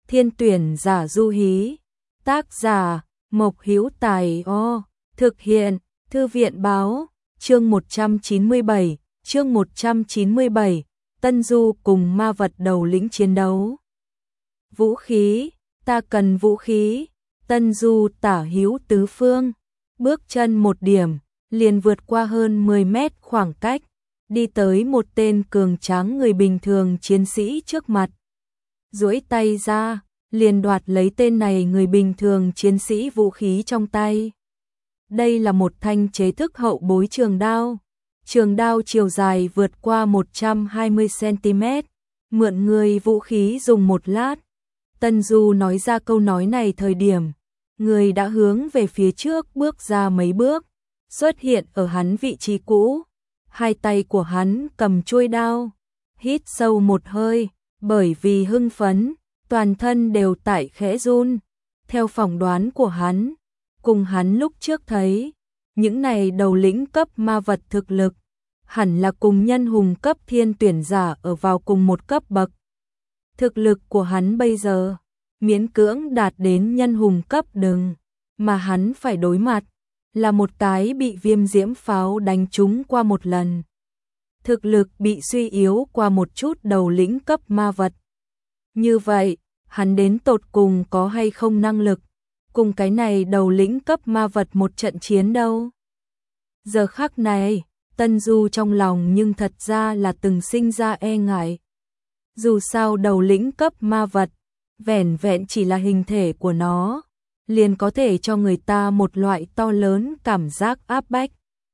Thiên tuyển giả Du Hí. Tác giả Mộc Hữu Tài. Thực hiện Thư viện báo. Chương 197. Chương 197. Tân Du cùng ma vật đầu lĩnh chiến đấu. Vũ khí, ta cần vũ khí. Tân Du tả hữu tứ phương, bước chân một điểm, liền vượt qua hơn 10 mét khoảng cách, đi tới một tên cường tráng người bình thường chiến sĩ trước mặt. Duỗi tay ra, liền đoạt lấy tên này người bình thường chiến sĩ vũ khí trong tay. Đây là một thanh chế thức hậu bối trường đao. Trường đao chiều dài vượt qua 120 cm, mượn người vũ khí dùng một lát. Tân Du nói ra câu nói này thời điểm, người đã hướng về phía trước bước ra mấy bước, xuất hiện ở hắn vị trí cũ. Hai tay của hắn cầm chuôi đao, hít sâu một hơi, bởi vì hưng phấn, toàn thân đều tại khẽ run. Theo phỏng đoán của hắn, cùng hắn lúc trước thấy, những này đầu lĩnh cấp ma vật thực lực, hẳn là cùng nhân hùng cấp thiên tuyển giả ở vào cùng một cấp bậc. Thực lực của hắn bây giờ, miễn cưỡng đạt đến nhân hùng cấp đừng, mà hắn phải đối mặt, là một cái bị viêm diễm pháo đánh trúng qua một lần. Thực lực bị suy yếu qua một chút đầu lĩnh cấp ma vật. Như vậy, hắn đến tột cùng có hay không năng lực, cùng cái này đầu lĩnh cấp ma vật một trận chiến đâu. Giờ khắc này, Tân Du trong lòng nhưng thật ra là từng sinh ra e ngại. Dù sao đầu lĩnh cấp ma vật, vẻn vẹn chỉ là hình thể của nó, liền có thể cho người ta một loại to lớn cảm giác áp bách.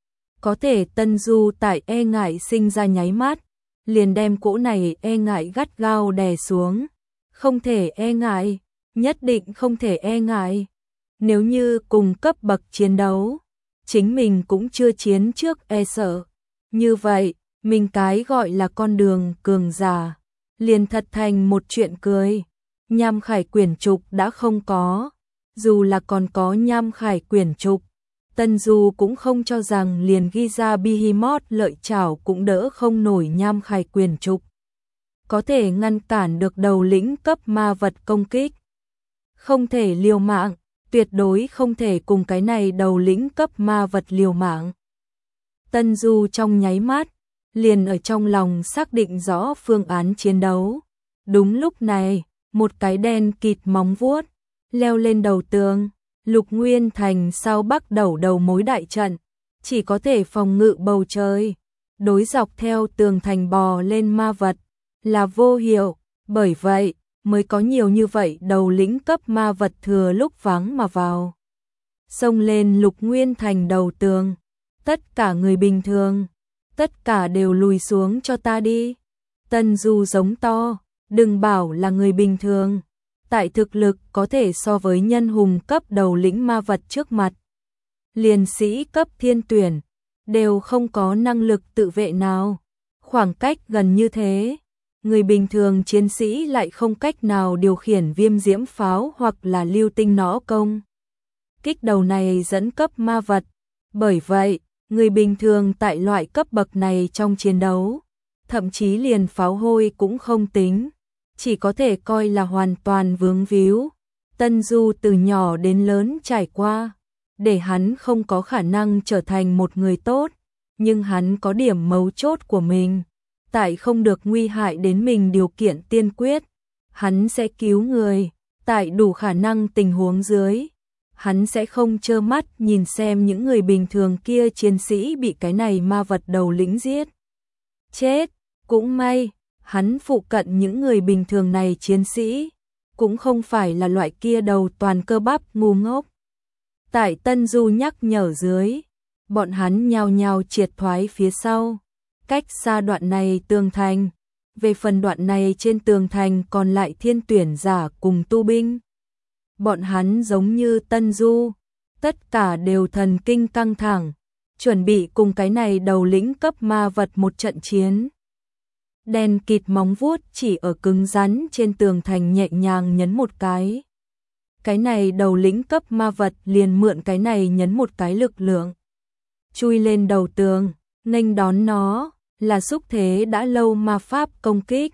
Có thể Tân Du tại e ngại sinh ra nháy mắt, liền đem cỗ này e ngại gắt gao đè xuống. Không thể e ngại, nhất định không thể e ngại. Nếu như cùng cấp bậc chiến đấu, chính mình cũng chưa chiến trước e sợ. Như vậy, mình cái gọi là con đường cường giả, liền thật thành một chuyện cười. Nham Khải quyển trục đã không có, dù là còn có Nham Khải quyển trục, Tân Du cũng không cho rằng liền ghi ra Behemoth lợi chảo cũng đỡ không nổi Nham Khải quyển trục. Có thể ngăn cản được đầu lĩnh cấp ma vật công kích. Không thể liều mạng, tuyệt đối không thể cùng cái này đầu lĩnh cấp ma vật liều mạng. Tân Du trong nháy mắt, liền ở trong lòng xác định rõ phương án chiến đấu. Đúng lúc này, một cái đen kịt móng vuốt leo lên đầu tường. Lục Nguyên Thành sau Bắc đầu mối đại trận, chỉ có thể phòng ngự bầu trời, đối dọc theo tường thành bò lên ma vật là vô hiệu, bởi vậy mới có nhiều như vậy đầu lĩnh cấp ma vật thừa lúc vắng mà vào. Xông lên Lục Nguyên Thành đầu tường, tất cả người bình thường, tất cả đều lùi xuống cho ta đi. Tân Du giống to, đừng bảo là người bình thường, tại thực lực có thể so với nhân hùng cấp đầu lĩnh ma vật trước mặt. Liền sĩ cấp thiên tuyển, đều không có năng lực tự vệ nào. Khoảng cách gần như thế, người bình thường chiến sĩ lại không cách nào điều khiển viêm diễm pháo hoặc là lưu tinh nỏ công kích đầu này dẫn cấp ma vật. Bởi vậy, người bình thường tại loại cấp bậc này trong chiến đấu, thậm chí liền pháo hôi cũng không tính, chỉ có thể coi là hoàn toàn vướng víu. Tân Du từ nhỏ đến lớn trải qua, để hắn không có khả năng trở thành một người tốt, nhưng hắn có điểm mấu chốt của mình. Tại không được nguy hại đến mình điều kiện tiên quyết, hắn sẽ cứu người. Tại đủ khả năng tình huống dưới, hắn sẽ không trơ mắt nhìn xem những người bình thường kia chiến sĩ bị cái này ma vật đầu lĩnh giết chết. Cũng may, hắn phụ cận những người bình thường này chiến sĩ, cũng không phải là loại kia đầu toàn cơ bắp ngu ngốc. Tại Tân Du nhắc nhở dưới, bọn hắn nhao nhao triệt thoái phía sau, cách xa đoạn này tường thành. Về phần đoạn này trên tường thành còn lại thiên tuyển giả cùng tu binh. Bọn hắn giống như Tân Du, tất cả đều thần kinh căng thẳng, chuẩn bị cùng cái này đầu lĩnh cấp ma vật một trận chiến. Đen kịt móng vuốt chỉ ở cứng rắn trên tường thành nhẹ nhàng nhấn một cái. Cái này đầu lĩnh cấp ma vật liền mượn cái này nhấn một cái lực lượng, chui lên đầu tường, nghênh đón nó là xúc thế đã lâu ma pháp công kích.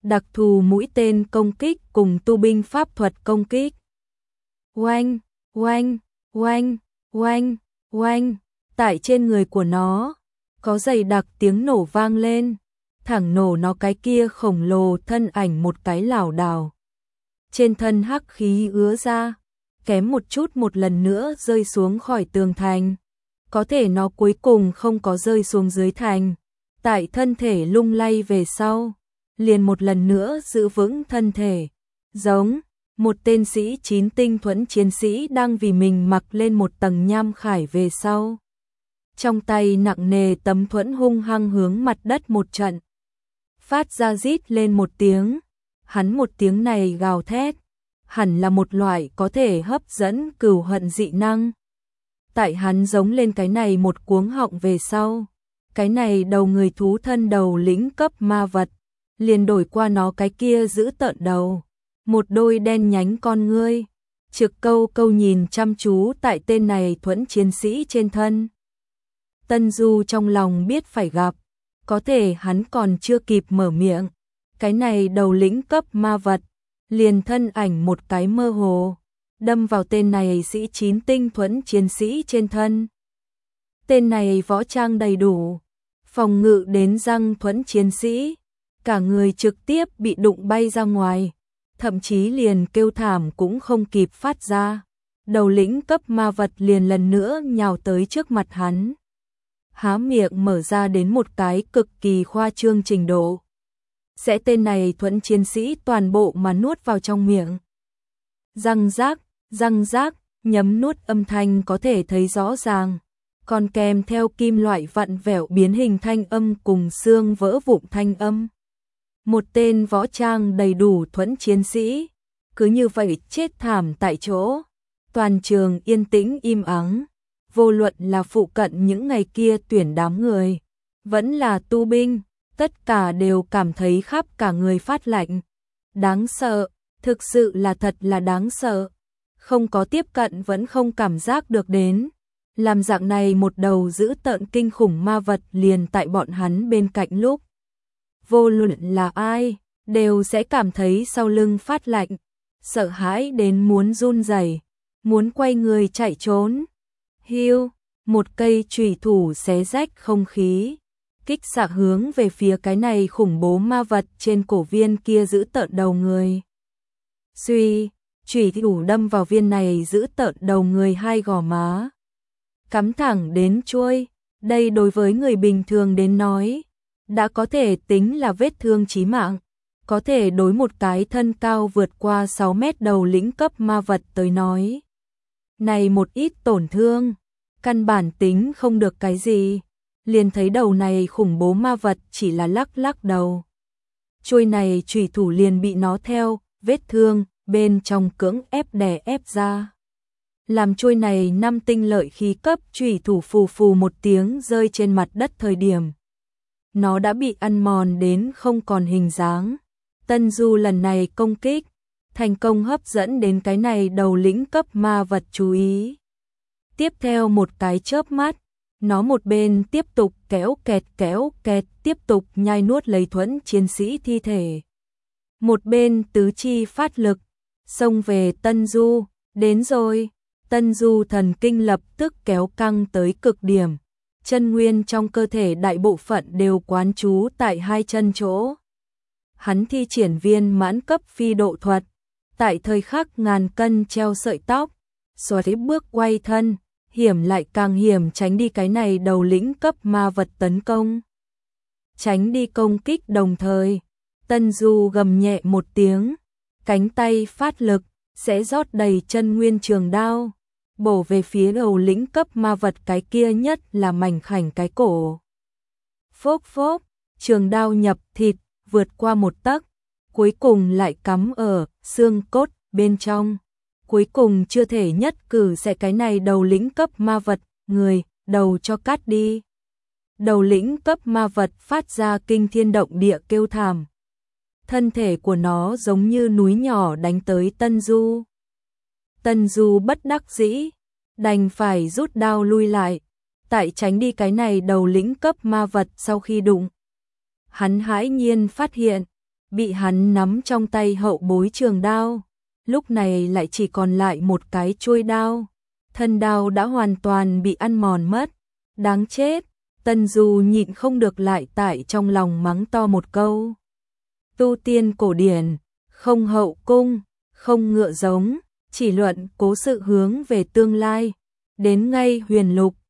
đặc thù mũi tên công kích cùng tu binh pháp thuật công kích. Oanh, oanh, oanh, oanh, oanh, tại trên người của nó, có dày đặc tiếng nổ vang lên, thẳng nổ nó cái kia khổng lồ thân ảnh một cái lảo đảo. Trên thân hắc khí ứa ra, kém một chút một lần nữa rơi xuống khỏi tường thành. Có thể nó cuối cùng không có rơi xuống dưới thành, tại thân thể lung lay về sau, liền một lần nữa giữ vững thân thể, giống một tên sĩ 9 tinh thuẫn chiến sĩ đang vì mình mặc lên một tầng nham khải về sau. Trong tay nặng nề tấm thuẫn hung hăng hướng mặt đất một trận, phát ra rít lên một tiếng, hắn một tiếng này gào thét, hẳn là một loại có thể hấp dẫn cừu hận dị năng. Tại hắn giống lên cái này một cuống họng về sau, cái này đầu người thú thân đầu lĩnh cấp ma vật, liền đổi qua nó cái kia giữ tợn đầu, một đôi đen nhánh con ngươi, trực câu câu nhìn chăm chú tại tên này thuẫn chiến sĩ trên thân. Tân Du trong lòng biết phải gặp, có thể hắn còn chưa kịp mở miệng, cái này đầu lĩnh cấp ma vật, liền thân ảnh một cái mơ hồ, đâm vào tên này sĩ 9 tinh thuẫn chiến sĩ trên thân. Tên này võ trang đầy đủ, phòng ngự đến răng thuẫn chiến sĩ, cả người trực tiếp bị đụng bay ra ngoài, thậm chí liền kêu thảm cũng không kịp phát ra. Đầu lĩnh cấp ma vật liền lần nữa nhào tới trước mặt hắn, há miệng mở ra đến một cái cực kỳ khoa trương trình độ, sẽ tên này thuẫn chiến sĩ toàn bộ mà nuốt vào trong miệng. Răng rác, nhấm nuốt âm thanh có thể thấy rõ ràng, còn kèm theo kim loại vặn vẹo biến hình thanh âm cùng xương vỡ vụn thanh âm. Một tên võ trang đầy đủ thuẫn chiến sĩ, cứ như vậy chết thảm tại chỗ. Toàn trường yên tĩnh im ắng, vô luận là phụ cận những ngày kia tuyển đám người, vẫn là tu binh, tất cả đều cảm thấy khắp cả người phát lạnh. Đáng sợ, thực sự là thật là đáng sợ. Không có tiếp cận vẫn không cảm giác được đến. Làm dạng này một đầu giữ tợn kinh khủng ma vật liền tại bọn hắn bên cạnh lúc. Vô luận là ai, đều sẽ cảm thấy sau lưng phát lạnh, sợ hãi đến muốn run rẩy, muốn quay người chạy trốn. Hiu, một cây chùy thủ xé rách không khí, kích xạ hướng về phía cái này khủng bố ma vật trên cổ viên kia giữ tợn đầu người. Suy, chùy thủ đâm vào viên này giữ tợn đầu người hai gò má, cắm thẳng đến chuôi. Đây đối với người bình thường đến nói, đã có thể tính là vết thương chí mạng, có thể đối một cái thân cao vượt qua 6 mét đầu lĩnh cấp ma vật tới nói. Này một ít tổn thương, căn bản tính không được cái gì, liền thấy đầu này khủng bố ma vật chỉ là lắc lắc đầu. Chuôi này chùy thủ liền bị nó theo, vết thương, bên trong cưỡng ép đè ép ra. Làm chuôi này 5 tinh lợi khí cấp chùy thủ phù phù một tiếng rơi trên mặt đất thời điểm. Nó đã bị ăn mòn đến không còn hình dáng. Tân Du lần này công kích, thành công hấp dẫn đến cái này đầu lĩnh cấp ma vật chú ý. Tiếp theo một cái chớp mắt, nó một bên tiếp tục kéo kẹt, tiếp tục nhai nuốt lấy thuẫn chiến sĩ thi thể. Một bên tứ chi phát lực, xông về Tân Du, đến rồi. Tân Du thần kinh lập tức kéo căng tới cực điểm, chân nguyên trong cơ thể đại bộ phận đều quán trú tại hai chân chỗ. Hắn thi triển viên mãn cấp phi độ thuật, tại thời khắc ngàn cân treo sợi tóc, xoay bước quay thân, hiểm lại càng hiểm tránh đi cái này đầu lĩnh cấp ma vật tấn công. Tránh đi công kích đồng thời, Tân Du gầm nhẹ một tiếng, cánh tay phát lực, sẽ rót đầy chân nguyên trường đao, bổ về phía đầu lĩnh cấp ma vật cái kia nhất là mảnh khảnh cái cổ. Phốc phốc, trường đao nhập thịt, vượt qua một tấc, cuối cùng lại cắm ở xương cốt bên trong. Cuối cùng chưa thể nhất cử sẽ cái này đầu lĩnh cấp ma vật, người, đầu cho cắt đi. Đầu lĩnh cấp ma vật phát ra kinh thiên động địa kêu thảm. Thân thể của nó giống như núi nhỏ đánh tới Tân Du. Tân Du bất đắc dĩ, đành phải rút đao lui lại, tại tránh đi cái này đầu lĩnh cấp ma vật sau khi đụng. Hắn hãi nhiên phát hiện, bị hắn nắm trong tay hậu bối trường đao, lúc này lại chỉ còn lại một cái chuôi đao, thân đao đã hoàn toàn bị ăn mòn mất, đáng chết. Tần Du nhịn không được lại tại trong lòng mắng to một câu. Tu tiên cổ điển, không hậu cung, không ngựa giống, chỉ luận cố sự hướng về tương lai, đến ngay huyền lục,